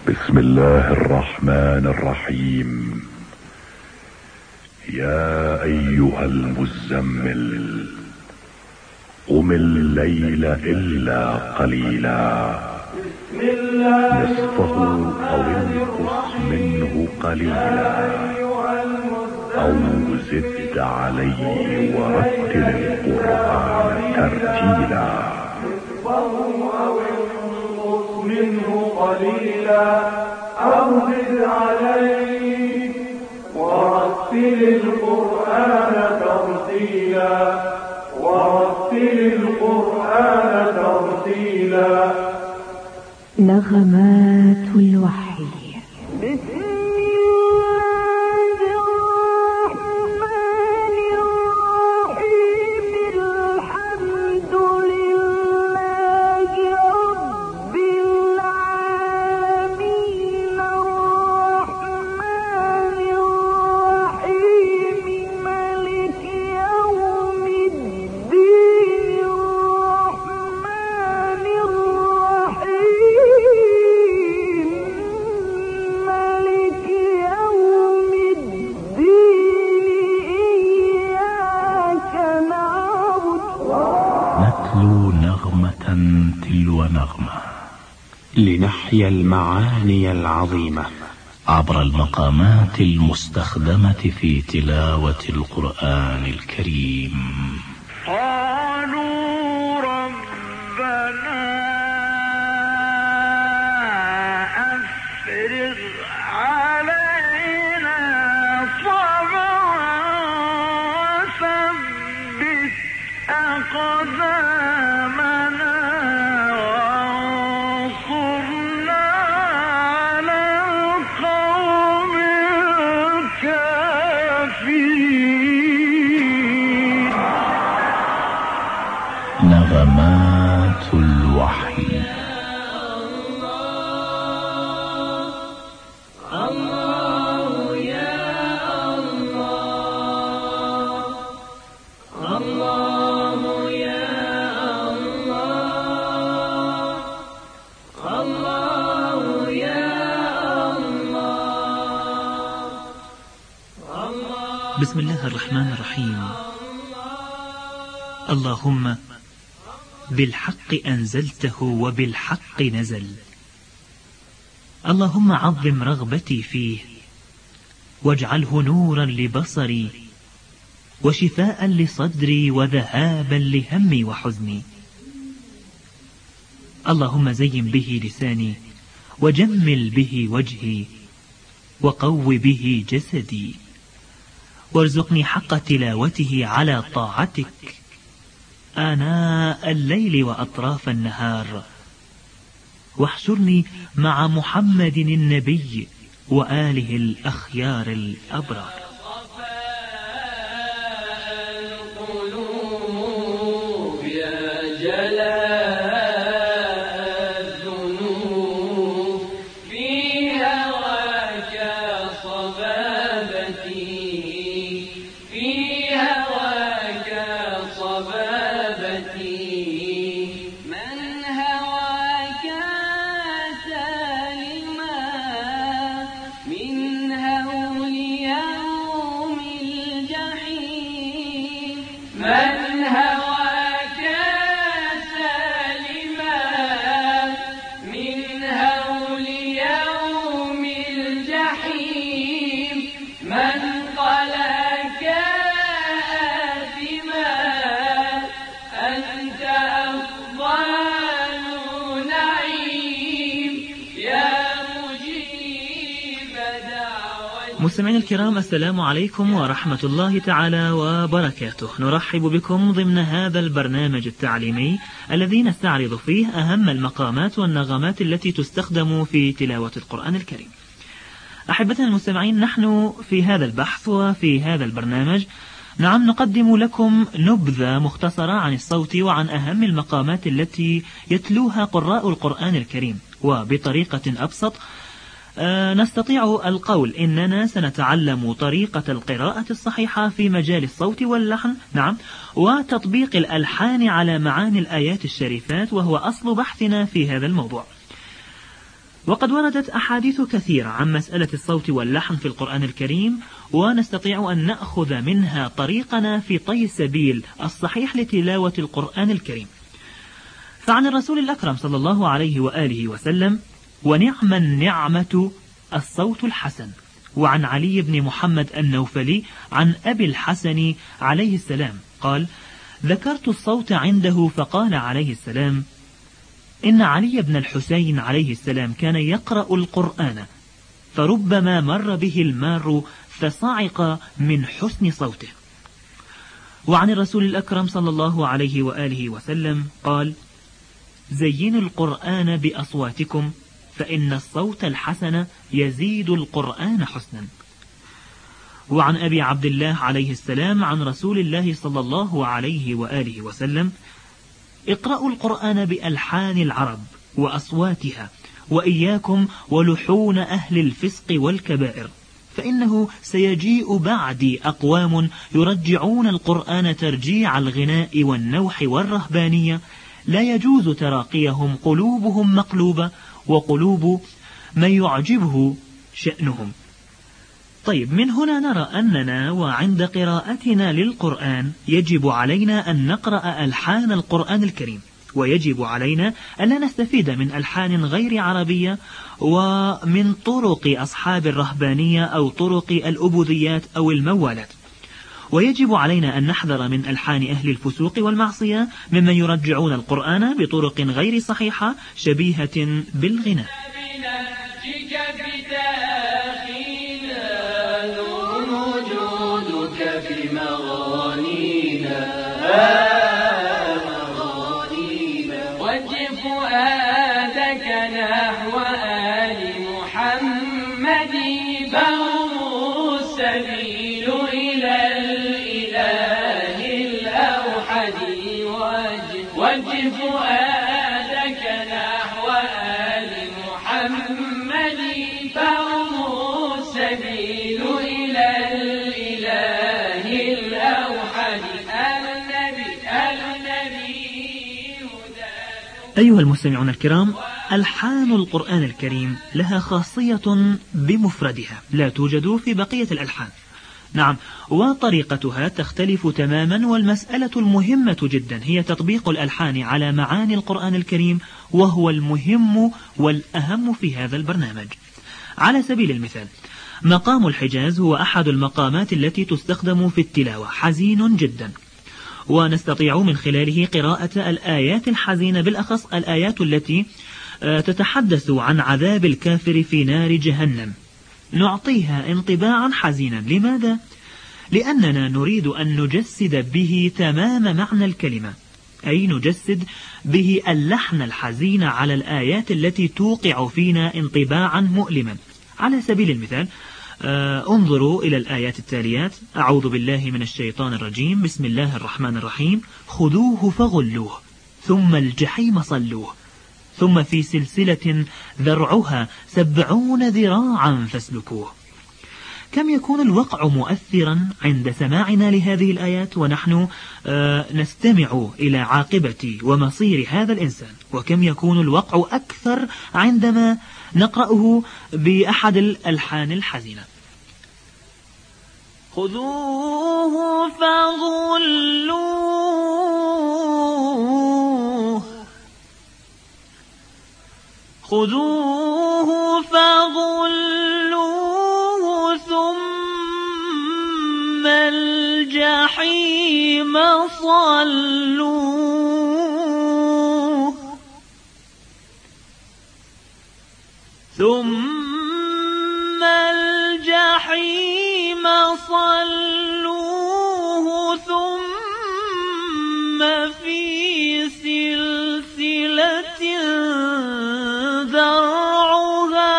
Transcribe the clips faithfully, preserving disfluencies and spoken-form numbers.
بسم الله الرحمن الرحيم. يا أيها المزمل قم الليل إلا قليلا نصفه أو انقص منه قليلا أو زد عليه ورتل القرآن ترتيلا. منه قليلا أو زد عليه ورتل القرآن ترتيلا ورتل القرآن ترتيلا. نغمات الوحي. تلو نغمة لنحيا المعاني العظيمة عبر المقامات المستخدمة في تلاوة القرآن الكريم. قالوا ربنا أفرغ علينا صبرا وثبت أقدامنا وانصرنا على القوم الكافرين. نغمات الوحي. بسم الله الرحمن الرحيم. اللهم بالحق أنزلته وبالحق نزل. اللهم عظم رغبتي فيه واجعله نورا لبصري وشفاء لصدري وذهابا لهمي وحزني. اللهم زين به لساني وجمل به وجهي وقو به جسدي وارزقني حق تلاوته على طاعتك آناء الليل وأطراف النهار، واحشرني مع محمد النبي وآله الأخيار الأبرار. مستمعين الكرام، السلام عليكم ورحمة الله تعالى وبركاته. نرحب بكم ضمن هذا البرنامج التعليمي الذي نستعرض فيه أهم المقامات والنغمات التي تستخدم في تلاوة القرآن الكريم. أحبتنا المستمعين، نحن في هذا البحث وفي هذا البرنامج نعم نقدم لكم نبذة مختصرة عن الصوت وعن أهم المقامات التي يتلوها قراء القرآن الكريم، وبطريقة أبسط نستطيع القول إننا سنتعلم طريقة القراءة الصحيحة في مجال الصوت واللحن، نعم، وتطبيق الألحان على معاني الآيات الشريفات، وهو أصل بحثنا في هذا الموضوع. وقد وردت أحاديث كثيرة عن مسألة الصوت واللحن في القرآن الكريم، ونستطيع أن نأخذ منها طريقنا في طي السبيل الصحيح لتلاوة القرآن الكريم. فعن الرسول الأكرم صلى الله عليه وآله وسلم: ونعم النعمة الصوت الحسن. وعن علي بن محمد النوفلي عن أبي الحسن عليه السلام قال: ذكرت الصوت عنده فقال عليه السلام: إن علي بن الحسين عليه السلام كان يقرأ القرآن فربما مر به المار فصعق من حسن صوته. وعن الرسول الأكرم صلى الله عليه وآله وسلم قال: زينوا القرآن بأصواتكم فإن الصوت الحسن يزيد القرآن حسنا. وعن أبي عبد الله عليه السلام عن رسول الله صلى الله عليه وآله وسلم: اقرأوا القرآن بألحان العرب وأصواتها، وإياكم ولحون أهل الفسق والكبائر، فإنه سيجيء بعدي أقوام يرجعون القرآن ترجيع الغناء والنوح والرهبانية، لا يجوز تراقيهم، قلوبهم مقلوبة وقلوب من يعجبه شأنهم. طيب، من هنا نرى أننا وعند قراءتنا للقرآن يجب علينا أن نقرأ ألحان القرآن الكريم، ويجب علينا أن لا نستفيد من ألحان غير عربية ومن طرق أصحاب الرهبانية أو طرق الأبوذيات أو الموالات. ويجب علينا أن نحذر من ألحان أهل الفسوق والمعصية ممن يرجعون القرآن بطرق غير صحيحة شبيهة بالغناء. وجه فؤادك نحو آل محمد فهم السبيل إلى الإله الأوحد. آل النبي آل النبي أيها المستمعون الكرام، ألحان القرآن الكريم لها خاصية بمفردها لا توجد في بقية الألحان. نعم، وطريقتها تختلف تماما، والمسألة المهمة جدا هي تطبيق الألحان على معاني القرآن الكريم، وهو المهم والأهم في هذا البرنامج. على سبيل المثال، مقام الحجاز هو أحد المقامات التي تستخدم في التلاوة، حزين جدا، ونستطيع من خلاله قراءة الآيات الحزينة، بالأخص الآيات التي تتحدث عن عذاب الكافر في نار جهنم. نعطيها انطباعا حزينا. لماذا؟ لأننا نريد أن نجسد به تمام معنى الكلمة، أي نجسد به اللحن الحزين على الآيات التي توقع فينا انطباعا مؤلما. على سبيل المثال، آه انظروا إلى الآيات التاليات: أعوذ بالله من الشيطان الرجيم، بسم الله الرحمن الرحيم، خذوه فغلوه ثم الجحيم صلوه ثم في سلسلة ذرعها سبعون ذراعا فاسلكوه. كم يكون الوقع مؤثرا عند سماعنا لهذه الآيات ونحن آه نستمع إلى عاقبة ومصير هذا الإنسان، وكم يكون الوقع أكثر عندما نقرأه بأحد الألحان الحزينة. خذوه فغلوه خذوه فغلوه ثم الجحيم صلوه ثم الجحيم صلوه ثم في سلسلة ذرعها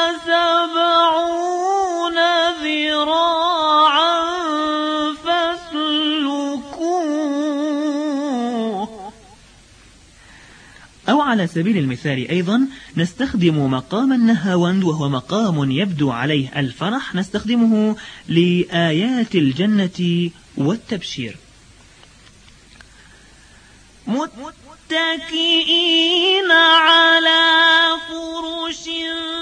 سبعون ذراعا فاسلكوه. أو على سبيل المثال أيضا نستخدم مقام النهاوند، وهو مقام يبدو عليه الفرح، نستخدمه لآيات الجنة والتبشير. متكئين على فرش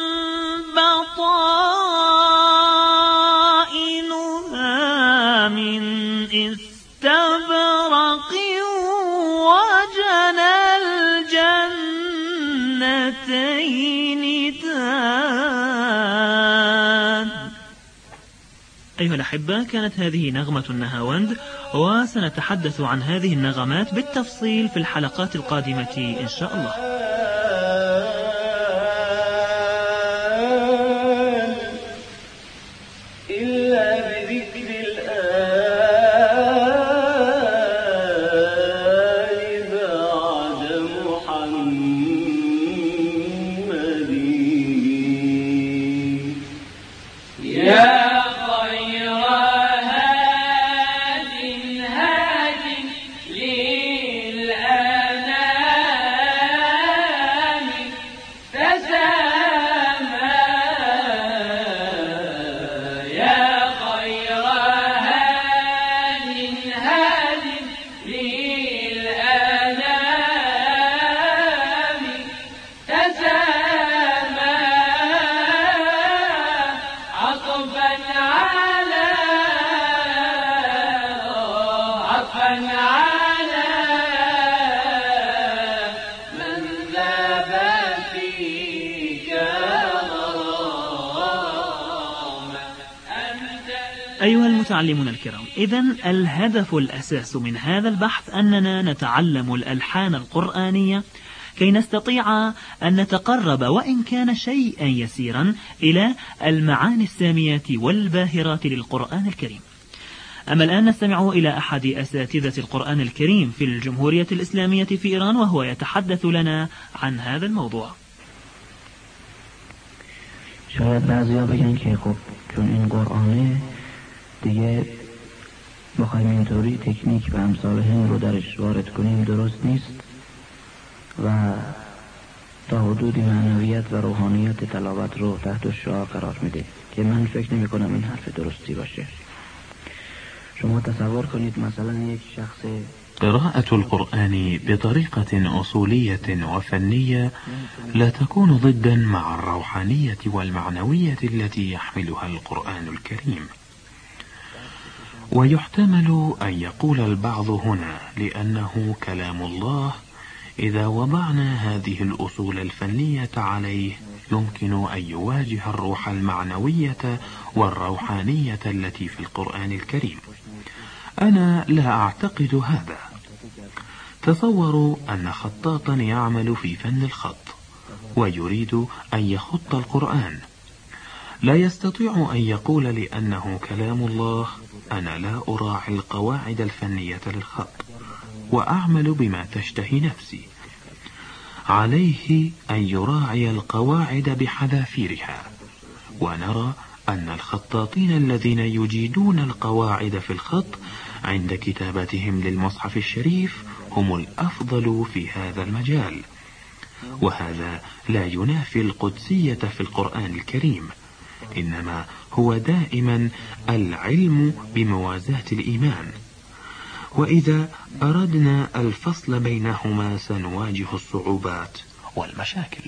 خطائنها من استبرق وجنى الجنتين دان. أيها الأحبة، كانت هذه نغمة النهاوند، وسنتحدث عن هذه النغمات بالتفصيل في الحلقات القادمة إن شاء الله. أيها المتعلمون الكرام، إذن الهدف الأساس من هذا البحث أننا نتعلم الألحان القرآنية كي نستطيع أن نتقرب وإن كان شيئا يسيرا إلى المعاني السامية والباهرات للقرآن الكريم. أما الآن نستمع إلى أحد أساتذة القرآن الكريم في الجمهورية الإسلامية في إيران، وهو يتحدث لنا عن هذا الموضوع. شاید بعضیا بگن که خب چون این قرآنه دیگه بخوایم اینطوری تکنیک و امثال هم رو درش وارد کنیم درست نیست و تا حدودی معنویت و روحانیت تلاوت رو تحت الشعاع قرار میده که من فکر نمی کنم این حرف درستی باشه. شما تصور کنید مثلا یک شخص قراءة القرآن بطريقة أصولية وفنية لا تكون ضدا مع الروحانية والمعنوية التي يحملها القرآن الكريم. ويحتمل أن يقول البعض هنا لأنه كلام الله إذا وضعنا هذه الأصول الفنية عليه يمكن أن يواجه الروح المعنوية والروحانية التي في القرآن الكريم. أنا لا أعتقد هذا. تصوروا أن خطاطا يعمل في فن الخط ويريد أن يخط القرآن، لا يستطيع أن يقول لأنه كلام الله أنا لا أراعي القواعد الفنية للخط وأعمل بما تشتهي نفسي. عليه أن يراعي القواعد بحذافيرها. ونرى أن الخطاطين الذين يجيدون القواعد في الخط عند كتابتهم للمصحف الشريف هم الأفضل في هذا المجال، وهذا لا ينافي القدسية في القرآن الكريم، إنما هو دائما العلم بموازاة الإيمان. وإذا أردنا الفصل بينهما سنواجه الصعوبات والمشاكل.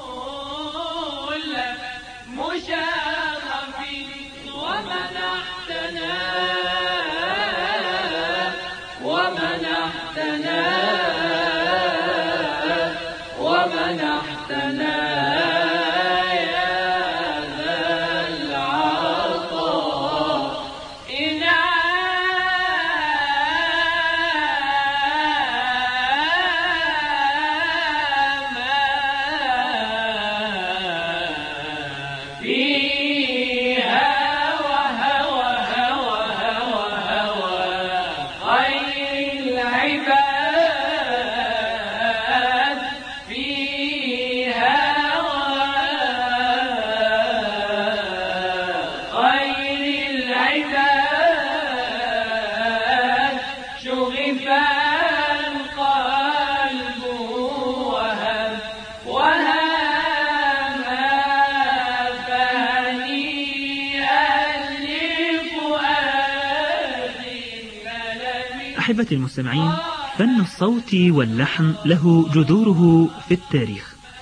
أحبتي المستمعين، فن الصوت واللحن له جذوره في التاريخ،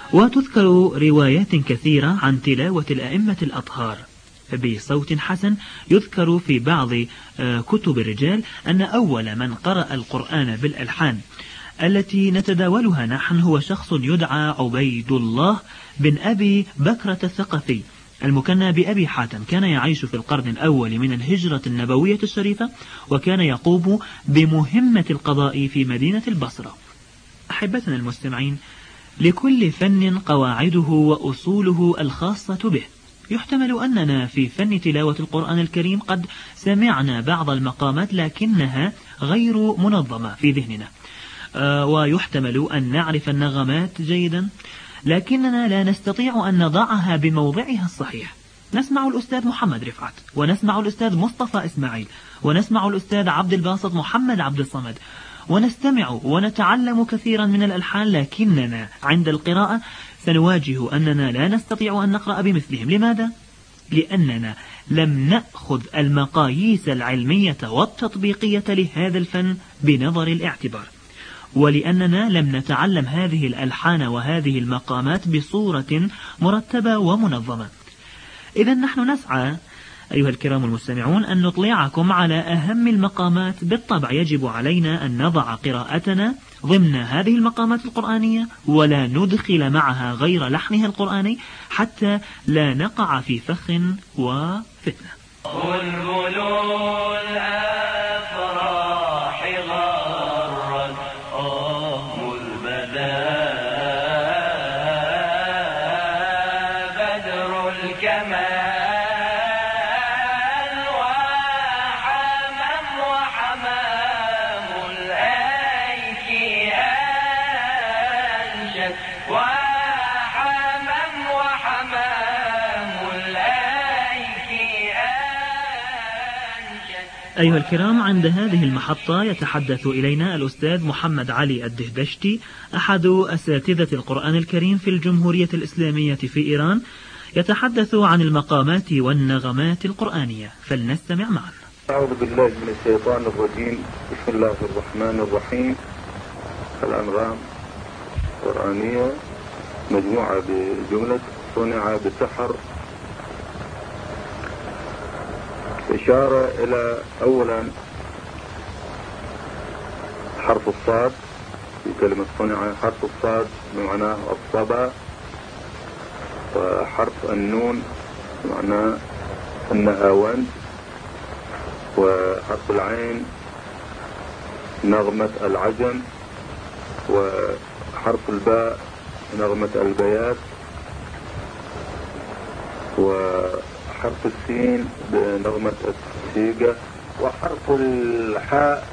وتذكر روايات كثيرة عن تلاوة الأئمة الأطهار بصوت حسن. يذكر في بعض كتب الرجال أن أول من قرأ القرآن بالألحان التي نتداولها نحن هو شخص يدعى عبيد الله بن أبي بكرة الثقفي المكنى بأبي حاتم. كان يعيش في القرن الأول من الهجرة النبوية الشريفة، وكان يقوم بمهمة القضاء في مدينة البصرة. أحبتنا المستمعين، لكل فن قواعده وأصوله الخاصة به. يحتمل أننا في فن تلاوة القرآن الكريم قد سمعنا بعض المقامات لكنها غير منظمة في ذهننا، آه ويحتمل أن نعرف النغمات جيدا لكننا لا نستطيع أن نضعها بموضعها الصحيح. نسمع الأستاذ محمد رفعت، ونسمع الأستاذ مصطفى إسماعيل، ونسمع الأستاذ عبد الباسط محمد عبد الصمد، ونستمع ونتعلم كثيرا من الألحان، لكننا عند القراءة سنواجه أننا لا نستطيع أن نقرأ بمثلهم. لماذا؟ لأننا لم نأخذ المقاييس العلمية والتطبيقية لهذا الفن بنظر الاعتبار، ولأننا لم نتعلم هذه الألحان وهذه المقامات بصورة مرتبة ومنظمة. إذا نحن نسعى أيها الكرام المستمعون أن نطلعكم على أهم المقامات. بالطبع يجب علينا أن نضع قراءتنا ضمن هذه المقامات القرآنية ولا ندخل معها غير لحنها القرآني حتى لا نقع في فخ وفتنة. أيها الكرام، عند هذه المحطة يتحدث إلينا الأستاذ محمد علي الدهدشتي أحد أساتذة القرآن الكريم في الجمهورية الإسلامية في إيران، يتحدث عن المقامات والنغمات القرآنية، فلنستمع معا. أعوذ بالله من الشيطان الرجيم. بسم الله الرحمن الرحيم. الأنغام القرآنية مجموعة بجملة صنع بسحر. إشارة إلى أولا حرف الصاد في كلمة صنع. حرف الصاد بمعناه الصبا، وحرف النون بمعناه النهاوند، وحرف العين نغمة العجم، وحرف الباء نغمة البيات، وحرف السين بنغمة السيجة، وحرف الحاء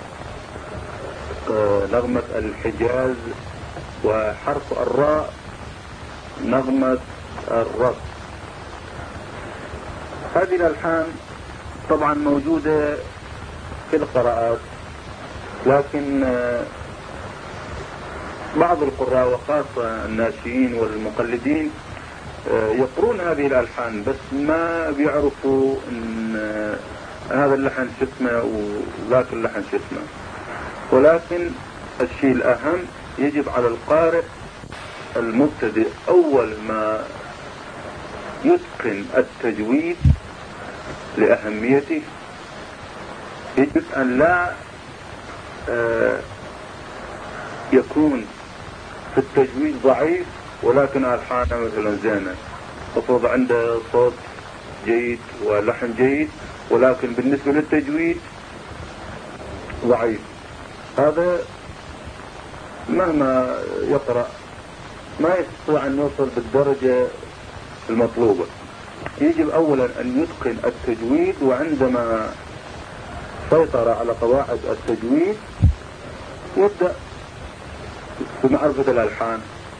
نغمة الحجاز، وحرف الراء نغمة الرص. هذه الألحان طبعا موجودة في القراءات، لكن بعض القراء وخاصة الناشئين والمقلدين يقرون هذه الألحان بس ما بيعرفوا ان هذا اللحن شو اسمه وذاك اللحن شو اسمه. ولكن الشيء الأهم يجب على القارئ المبتدئ أول ما يتقن التجويد لأهميته يجب أن لا يكون في التجويد ضعيف ولكن ألحانه مثلا زينة. المفروض عنده صوت جيد ولحن جيد، ولكن بالنسبة للتجويد ضعيف. هذا مهما يقرأ ما يستطيع أن يوصل بالدرجة المطلوبة. يجب أولا أن يتقن التجويد، وعندما سيطر على قواعد التجويد يبدأ بمعرفة الألحان.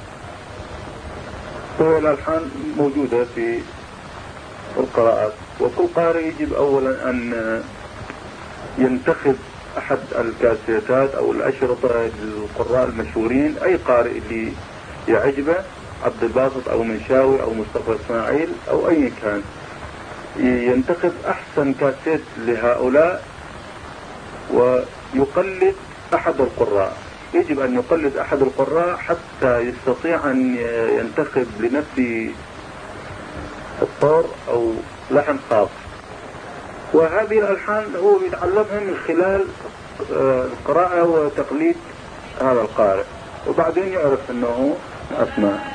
فهي الألحان موجودة في القراءات، وكل قارئ يجب أولا أن ينتخب أحد الكاسيتات أو الأشرطة للقراء المشهورين، أي قارئ اللي يعجبه، عبد الباسط أو منشاوي أو مصطفى إسماعيل أو أي كان، ينتخب أحسن كاسيت لهؤلاء ويقلد أحد القراء. يجب أن يقلد أحد القراء حتى يستطيع أن ينتخب لنفسه الطور أو لحن خاص. وهذه الألحان هو يتعلمها من خلال القراءة وتقليد هذا القارئ، وبعدين يعرف أنه أسماء.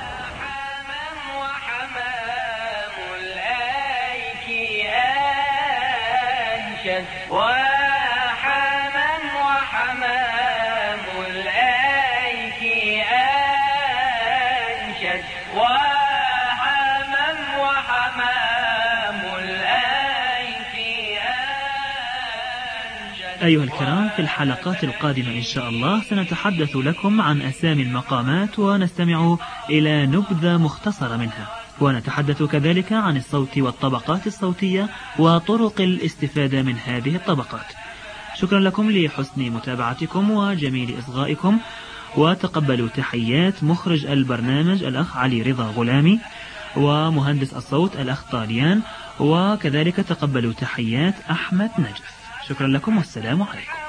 وحمام وحمام الأيك أنشد وحمام وحمام الأيك أنشد. أيها الكرام، في الحلقات القادمة إن شاء الله سنتحدث لكم عن أسامي المقامات ونستمع إلى نبذة مختصرة منها، ونتحدث كذلك عن الصوت والطبقات الصوتية وطرق الاستفادة من هذه الطبقات. شكرا لكم لحسن متابعتكم وجميل إصغائكم، وتقبلوا تحيات مخرج البرنامج الأخ علي رضا غلامي، ومهندس الصوت الأخ طاليان، وكذلك تقبلوا تحيات أحمد نجف. شكرا لكم والسلام عليكم.